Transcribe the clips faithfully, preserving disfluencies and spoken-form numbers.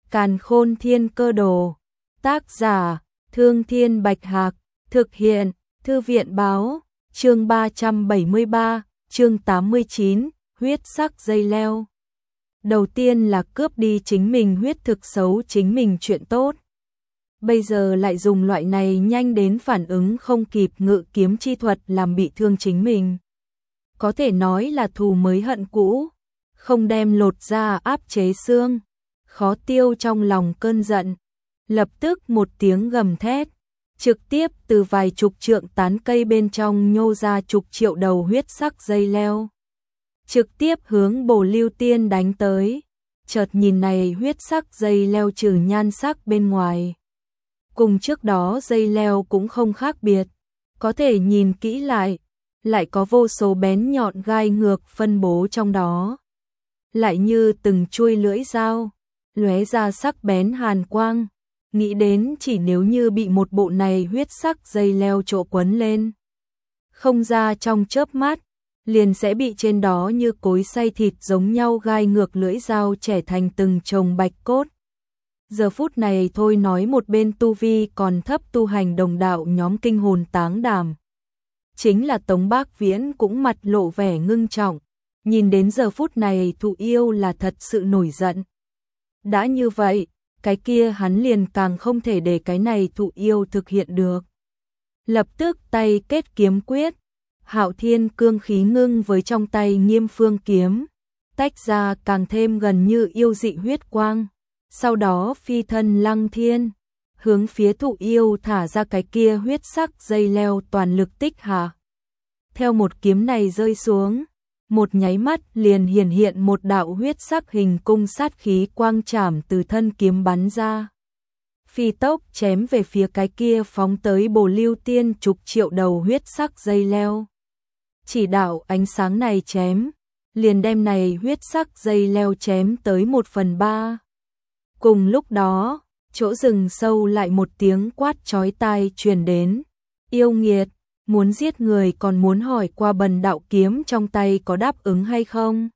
Càn Khôn Thiên Cơ Đồ. Tác giả: Thương Thiên Bạch Hạc. Thực hiện: Thư viện báo. Chương ba trăm bảy mươi ba, chương tám mươi chín, huyết sắc dây leo. Đầu tiên là cướp đi chính mình huyết thực xấu chính mình chuyện tốt. Bây giờ lại dùng loại này nhanh đến phản ứng không kịp ngự kiếm chi thuật làm bị thương chính mình. Có thể nói là thù mới hận cũ, không đem lột da áp chế xương, khó tiêu trong lòng cơn giận. Lập tức một tiếng gầm thét, trực tiếp từ vài chục trượng tán cây bên trong nhô ra chục triệu đầu huyết sắc dây leo. Trực tiếp hướng Bồ Lưu Tiên đánh tới. Chợt nhìn này huyết sắc dây leo trừ nhan sắc bên ngoài, cùng trước đó dây leo cũng không khác biệt. Có thể nhìn kỹ lại, lại có vô số bén nhọn gai ngược phân bố trong đó. Lại như từng chuôi lưỡi dao, lóe ra sắc bén hàn quang. Nghĩ đến chỉ nếu như bị một bộ này huyết sắc dây leo trộ quấn lên, không ra trong chớp mắt, liền sẽ bị trên đó như cối xay thịt giống nhau gai ngược lưỡi dao chẻ thành từng chồng bạch cốt. Giờ phút này thôi nói một bên tu vi còn thấp tu hành đồng đạo nhóm kinh hồn táng đảm. Chính là Tống Bác Viễn cũng mặt lộ vẻ ngưng trọng, nhìn đến giờ phút này Thụ Yêu là thật sự nổi giận. Đã như vậy, cái kia hắn liền càng không thể để cái này Thụ Yêu thực hiện được. Lập tức tay kết kiếm quyết, Hạo Thiên cương khí ngưng với trong tay Nghiêm Phương kiếm, tách ra càng thêm gần như yêu dị huyết quang. Sau đó phi thân lăng thiên, hướng phía Thụ Yêu thả ra cái kia huyết sắc dây leo toàn lực tích hạ. Theo một kiếm này rơi xuống, một nháy mắt liền hiển hiện một đạo huyết sắc hình cung sát khí quang trảm từ thân kiếm bắn ra. Phi tốc chém về phía cái kia phóng tới Bồ Lưu Tiên chục triệu đầu huyết sắc dây leo. Chỉ đạo ánh sáng này chém, liền đem này huyết sắc dây leo chém tới một phần ba. Cùng lúc đó, chỗ rừng sâu lại một tiếng quát chói tai truyền đến. Yêu nghiệt, muốn giết người còn muốn hỏi qua bần đạo kiếm trong tay có đáp ứng hay không?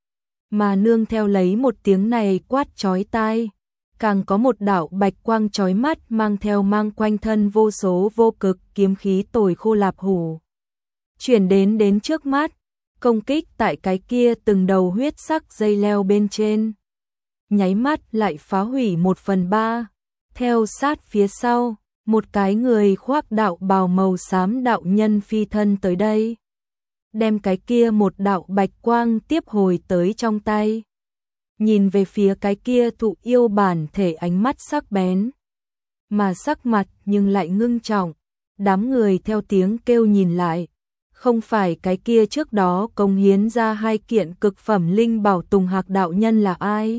Mà nương theo lấy một tiếng này quát chói tai, càng có một đạo bạch quang chói mắt mang theo mang quanh thân vô số vô cực kiếm khí tồi khô lạp hủ. Chuyển đến đến trước mắt, công kích tại cái kia từng đầu huyết sắc dây leo bên trên. Nháy mắt lại phá hủy một phần ba. Theo sát phía sau, một cái người khoác đạo bào màu xám đạo nhân phi thân tới đây, đem cái kia một đạo bạch quang tiếp hồi tới trong tay. Nhìn về phía cái kia Thụ Yêu bản thể ánh mắt sắc bén, mà sắc mặt nhưng lại ngưng trọng. Đám người theo tiếng kêu nhìn lại, không phải cái kia trước đó cống hiến ra hai kiện cực phẩm linh bảo Tùng Hạc đạo nhân là ai,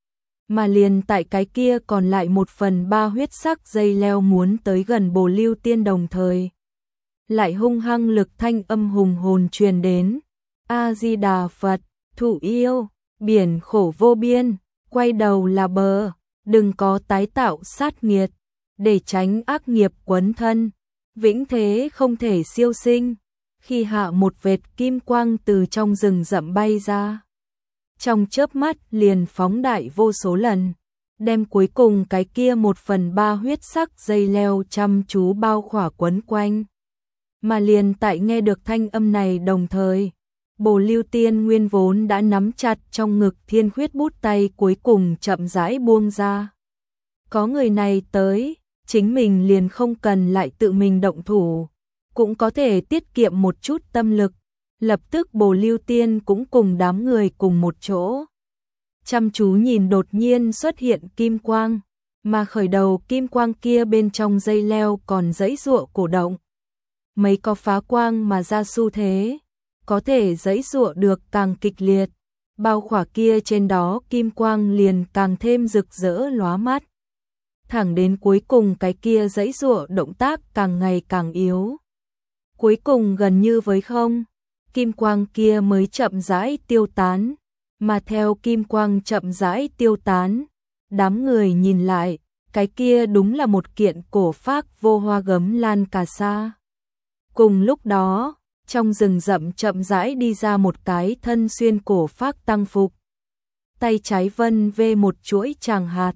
mà liền tại cái kia còn lại một phần ba huyết sắc dây leo muốn tới gần Bồ Lưu Tiên đồng thời. Lại hung hăng lực thanh âm hùng hồn truyền đến. A-di-đà Phật, Thụ Yêu, biển khổ vô biên, quay đầu là bờ, đừng có tái tạo sát nghiệt, để tránh ác nghiệp quấn thân, vĩnh thế không thể siêu sinh. Khi hạ một vệt kim quang từ trong rừng rậm bay ra, trong chớp mắt liền phóng đại vô số lần, đem cuối cùng cái kia một phần ba huyết sắc dây leo chăm chú bao khỏa quấn quanh. Mà liền tại nghe được thanh âm này đồng thời, Bồ Lưu Tiên nguyên vốn đã nắm chặt trong ngực thiên khuyết bút tay cuối cùng chậm rãi buông ra. Có người này tới, chính mình liền không cần lại tự mình động thủ, cũng có thể tiết kiệm một chút tâm lực. Lập tức Bồ Lưu Tiên cũng cùng đám người cùng một chỗ, chăm chú nhìn đột nhiên xuất hiện kim quang, mà khởi đầu kim quang kia bên trong dây leo còn giãy giụa cổ động. Mấy có phá quang mà ra xu thế, có thể giãy giụa được càng kịch liệt, bao khỏa kia trên đó kim quang liền càng thêm rực rỡ lóa mắt. Thẳng đến cuối cùng cái kia giãy giụa động tác càng ngày càng yếu. Cuối cùng gần như với không, kim quang kia mới chậm rãi tiêu tán, mà theo kim quang chậm rãi tiêu tán, đám người nhìn lại, cái kia đúng là một kiện cổ phác vô hoa gấm lan cà sa. Cùng lúc đó, trong rừng rậm chậm rãi đi ra một cái thân xuyên cổ phác tăng phục. Tay trái vân vê một chuỗi tràng hạt,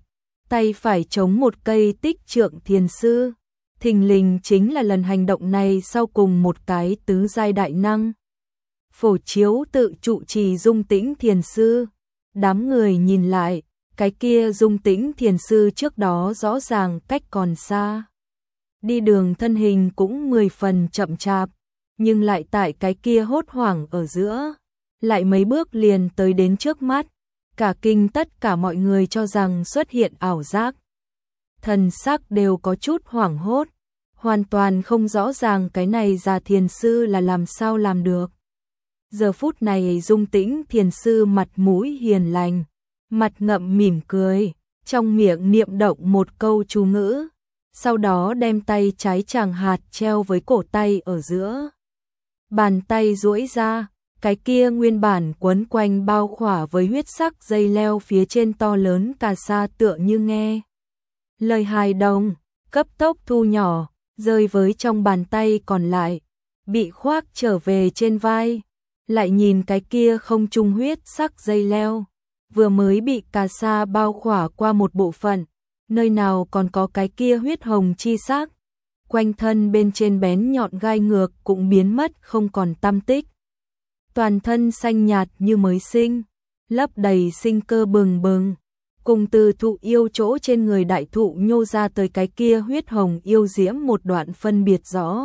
tay phải chống một cây tích trượng thiền sư. Thình lình chính là lần hành động này sau cùng một cái tứ giai đại năng. Phổ chiếu tự trụ trì Dung Tĩnh thiền sư. Đám người nhìn lại, cái kia Dung Tĩnh thiền sư trước đó rõ ràng cách còn xa. Đi đường thân hình cũng mười phần chậm chạp, nhưng lại tại cái kia hốt hoảng ở giữa, lại mấy bước liền tới đến trước mắt. Cả kinh tất cả mọi người cho rằng xuất hiện ảo giác. Thần sắc đều có chút hoảng hốt, hoàn toàn không rõ ràng cái này già thiền sư là làm sao làm được. Giờ phút này Dung Tĩnh thiền sư mặt mũi hiền lành, mặt ngậm mỉm cười, trong miệng niệm động một câu chú ngữ, sau đó đem tay trái chàng hạt treo với cổ tay ở giữa. Bàn tay duỗi ra, cái kia nguyên bản quấn quanh bao khỏa với huyết sắc dây leo phía trên to lớn cà sa tựa như nghe lời hài đồng, cấp tốc thu nhỏ, rơi với trong bàn tay còn lại, bị khoác trở về trên vai. Lại nhìn cái kia không trung huyết sắc dây leo, vừa mới bị cà sa bao khỏa qua một bộ phận, nơi nào còn có cái kia huyết hồng chi sắc, quanh thân bên trên bén nhọn gai ngược cũng biến mất không còn tăm tích. Toàn thân xanh nhạt như mới sinh, lấp đầy sinh cơ bừng bừng, cùng từ thụ yêu chỗ trên người đại thụ nhô ra tới cái kia huyết hồng yêu diễm một đoạn phân biệt rõ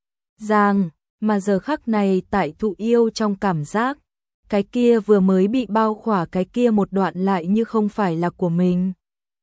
ràng. Mà giờ khắc này tại thụ yêu trong cảm giác, cái kia vừa mới bị bao khỏa cái kia một đoạn lại như không phải là của mình.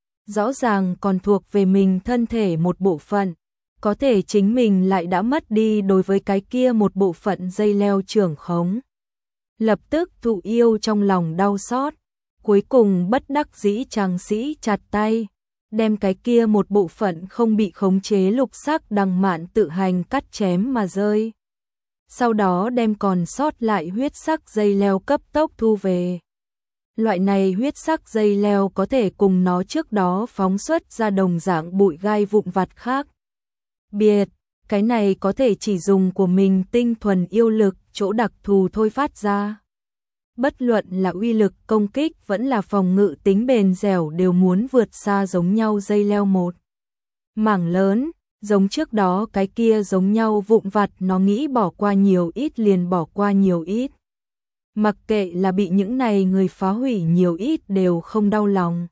Rõ ràng còn thuộc về mình thân thể một bộ phận, có thể chính mình lại đã mất đi đối với cái kia một bộ phận dây leo trưởng khống. Lập tức thụ yêu trong lòng đau xót, cuối cùng bất đắc dĩ tráng sĩ chặt tay, đem cái kia một bộ phận không bị khống chế lục sắc đằng mạn tự hành cắt chém mà rơi. Sau đó đem còn sót lại huyết sắc dây leo cấp tốc thu về. Loại này huyết sắc dây leo có thể cùng nó trước đó phóng xuất ra đồng dạng bụi gai vụn vặt khác biệt, cái này có thể chỉ dùng của mình tinh thuần yêu lực chỗ đặc thù thôi phát ra. Bất luận là uy lực công kích vẫn là phòng ngự tính bền dẻo đều muốn vượt xa giống nhau dây leo một mảng lớn. Giống trước đó cái kia giống nhau vụn vặt, nó nghĩ bỏ qua nhiều ít liền bỏ qua nhiều ít. Mặc kệ là bị những này người phá hủy nhiều ít đều không đau lòng.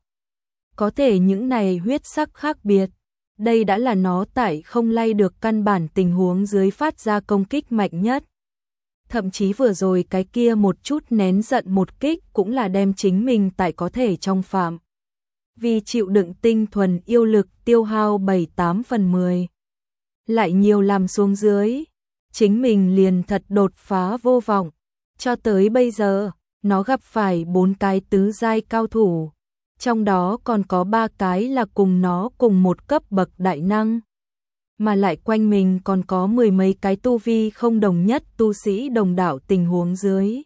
Có thể những này huyết sắc khác biệt, đây đã là nó tại không lay được căn bản tình huống dưới phát ra công kích mạnh nhất. Thậm chí vừa rồi cái kia một chút nén giận một kích cũng là đem chính mình tại có thể trong phạm. Vì chịu đựng tinh thuần yêu lực tiêu hao bảy tám phần mười. Lại nhiều làm xuống dưới, chính mình liền thật đột phá vô vọng. Cho tới bây giờ, nó gặp phải bốn cái tứ giai cao thủ, trong đó còn có ba cái là cùng nó cùng một cấp bậc đại năng. Mà lại quanh mình còn có mười mấy cái tu vi không đồng nhất tu sĩ đồng đạo tình huống dưới.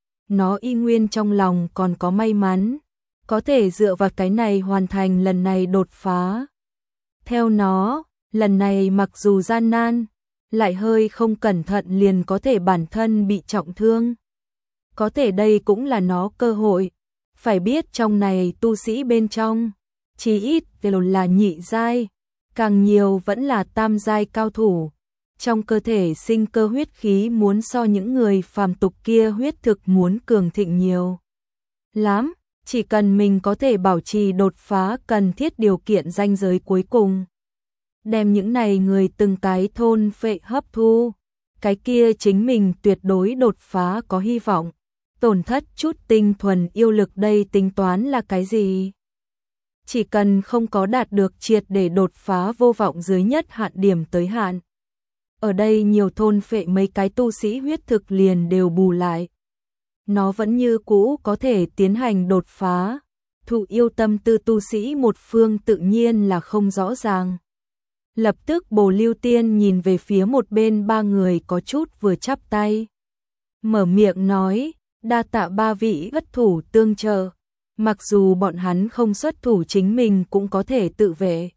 Nó y nguyên trong lòng còn có may mắn, có thể dựa vào cái này hoàn thành lần này đột phá. Theo nó, lần này mặc dù gian nan, lại hơi không cẩn thận liền có thể bản thân bị trọng thương. Có thể đây cũng là nó cơ hội, phải biết trong này tu sĩ bên trong, chỉ ít đều là nhị giai, càng nhiều vẫn là tam giai cao thủ. Trong cơ thể sinh cơ huyết khí muốn so những người phàm tục kia huyết thực muốn cường thịnh nhiều lắm. Chỉ cần mình có thể bảo trì đột phá cần thiết điều kiện ranh giới cuối cùng, đem những này người từng cái thôn phệ hấp thu, cái kia chính mình tuyệt đối đột phá có hy vọng. Tổn thất chút tinh thuần yêu lực đây tính toán là cái gì? Chỉ cần không có đạt được triệt để đột phá vô vọng dưới nhất hạn điểm tới hạn. Ở đây nhiều thôn phệ mấy cái tu sĩ huyết thực liền đều bù lại. Nó vẫn như cũ có thể tiến hành đột phá. Thụ yêu tâm tư tu sĩ một phương tự nhiên là không rõ ràng. Lập tức Bồ Lưu Tiên nhìn về phía một bên ba người có chút vừa chắp tay. Mở miệng nói, đa tạ ba vị ất thủ tương trợ. Mặc dù bọn hắn không xuất thủ chính mình cũng có thể tự vệ.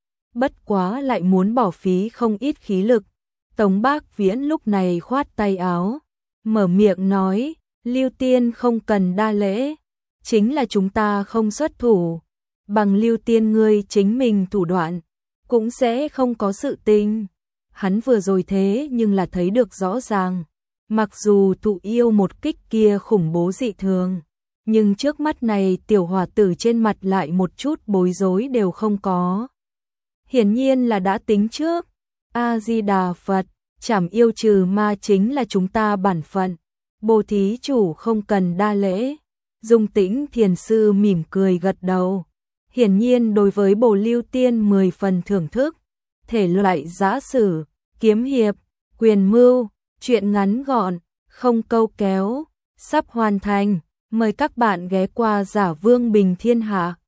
Bất quá lại muốn bỏ phí không ít khí lực. Tống Bác Viễn lúc này khoát tay áo, mở miệng nói, Lưu Tiên không cần đa lễ, chính là chúng ta không xuất thủ, bằng Lưu Tiên ngươi chính mình thủ đoạn, cũng sẽ không có sự tình. Hắn vừa rồi thế nhưng là thấy được rõ ràng, mặc dù thụ yêu một kích kia khủng bố dị thường, nhưng trước mắt này tiểu hòa tử trên mặt lại một chút bối rối đều không có. Hiển nhiên là đã tính trước. A-di-đà Phật, trảm yêu trừ ma chính là chúng ta bản phận. Bồ thí chủ không cần đa lễ. Dung Tĩnh thiền sư mỉm cười gật đầu. Hiển nhiên đối với Bồ Lưu Tiên mười phần thưởng thức. Thể loại giã sử, kiếm hiệp, quyền mưu, truyện ngắn gọn, không câu kéo, sắp hoàn thành. Mời các bạn ghé qua Giả Vương Bình Thiên Hạ.